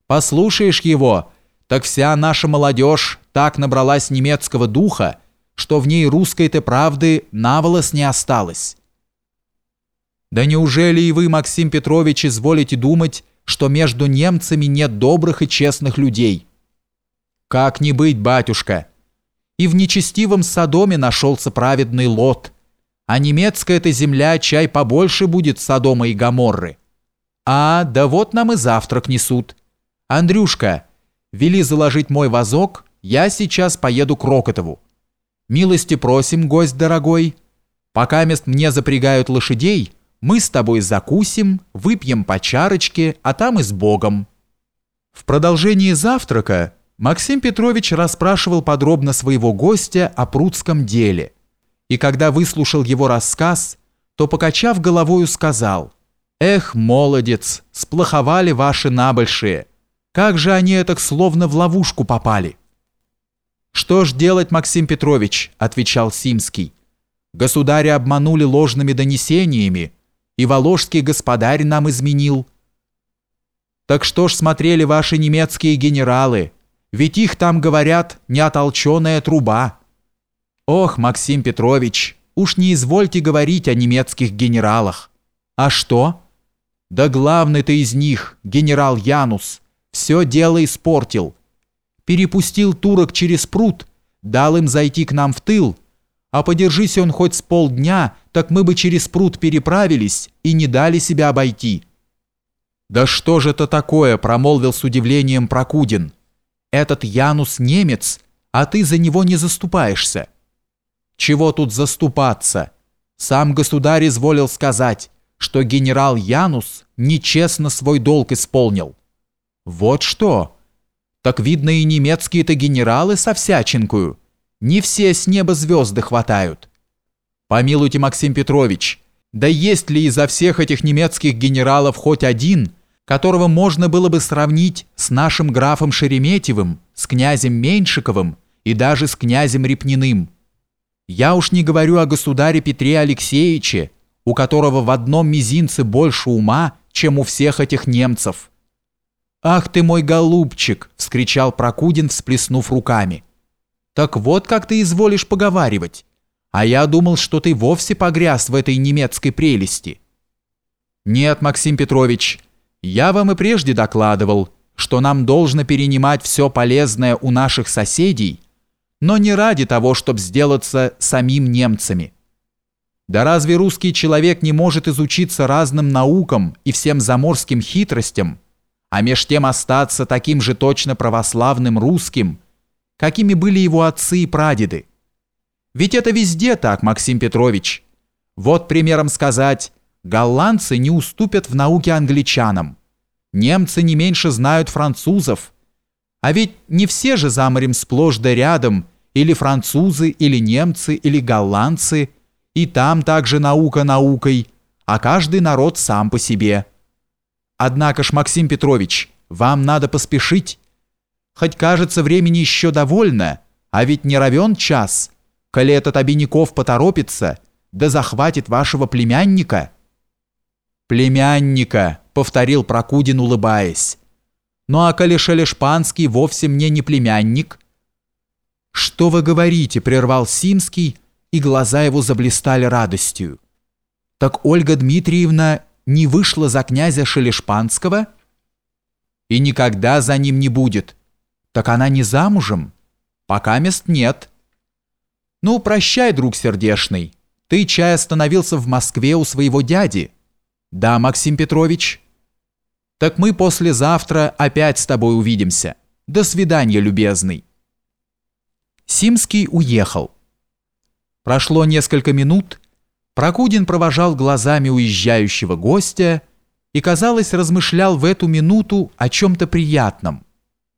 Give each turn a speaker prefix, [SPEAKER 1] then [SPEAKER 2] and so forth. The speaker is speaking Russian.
[SPEAKER 1] Послушаешь его, так вся наша молодежь так набралась немецкого духа, что в ней русской-то правды наволос не осталось. Да неужели и вы, Максим Петрович, изволите думать, что между немцами нет добрых и честных людей? Как не быть, батюшка? И в нечестивом Содоме нашелся праведный Лот, а немецкая-то земля чай побольше будет Содома и Гоморры. А, да вот нам и завтрак несут. Андрюшка, вели заложить мой вазок, я сейчас поеду к Рокотову. Милости просим, гость дорогой. Пока мест мне запрягают лошадей, мы с тобой закусим, выпьем по чарочке, а там и с Богом». В продолжении завтрака Максим Петрович расспрашивал подробно своего гостя о прудском деле, и когда выслушал его рассказ, то, покачав головою, сказал: «Эх, молодец, сплоховали ваши набольшие, как же они так словно в ловушку попали». «Что ж делать, Максим Петрович?» – отвечал Симский. «Государя обманули ложными донесениями, и воложский господарь нам изменил». «Так что ж смотрели ваши немецкие генералы? Ведь их там, говорят, неотолченная труба». «Ох, Максим Петрович, уж не извольте говорить о немецких генералах». «А что?» «Да главный-то из них, генерал Янус, все дело испортил. Перепустил турок через пруд, дал им зайти к нам в тыл, а подержись он хоть с полдня, так мы бы через пруд переправились и не дали себя обойти». «Да что же это такое?» – промолвил с удивлением Прокудин. «Этот Янус немец, а ты за него не заступаешься». «Чего тут заступаться? Сам государь изволил сказать, что генерал Янус нечестно свой долг исполнил». «Вот что? Так видно, и немецкие-то генералы со всячинкою. Не все с неба звезды хватают». «Помилуйте, Максим Петрович, да есть ли изо всех этих немецких генералов хоть один, которого можно было бы сравнить с нашим графом Шереметьевым, с князем Меньшиковым и даже с князем Репниным? Я уж не говорю о государе Петре Алексеевиче, у которого в одном мизинце больше ума, чем у всех этих немцев». «Ах ты мой голубчик!» – вскричал Прокудин, всплеснув руками. «Так вот как ты изволишь поговаривать. А я думал, что ты вовсе погряз в этой немецкой прелести». «Нет, Максим Петрович, я вам и прежде докладывал, что нам должно перенимать все полезное у наших соседей, но не ради того, чтобы сделаться самим немцами. Да разве русский человек не может изучиться разным наукам и всем заморским хитростям, а меж тем остаться таким же точно православным русским, какими были его отцы и прадеды? Ведь это везде так, Максим Петрович. Вот примером сказать, голландцы не уступят в науке англичанам, немцы не меньше знают французов, а ведь не все же за морем сплошь да рядом или французы, или немцы, или голландцы, и там также наука наукой, а каждый народ сам по себе. Однако ж, Максим Петрович, вам надо поспешить. Хоть кажется, времени еще довольно, а ведь не равен час, коли этот Обиняков поторопится, да захватит вашего племянника». «Племянника», — повторил Прокудин, улыбаясь. «Ну а коли Шелешпанский вовсе мне не племянник?» «Что вы говорите?» — прервал Симский, и глаза его заблистали радостью. «Так Ольга Дмитриевна не вышла за князя Шелешпанского?» «И никогда за ним не будет». «Так она не замужем?» «Пока мест нет». «Ну, прощай, друг сердешный. Ты, чай, остановился в Москве у своего дяди?» «Да, Максим Петрович». «Так мы послезавтра опять с тобой увидимся. До свидания, любезный». Симский уехал. Прошло несколько минут, Прокудин провожал глазами уезжающего гостя и, казалось, размышлял в эту минуту о чем-то приятном,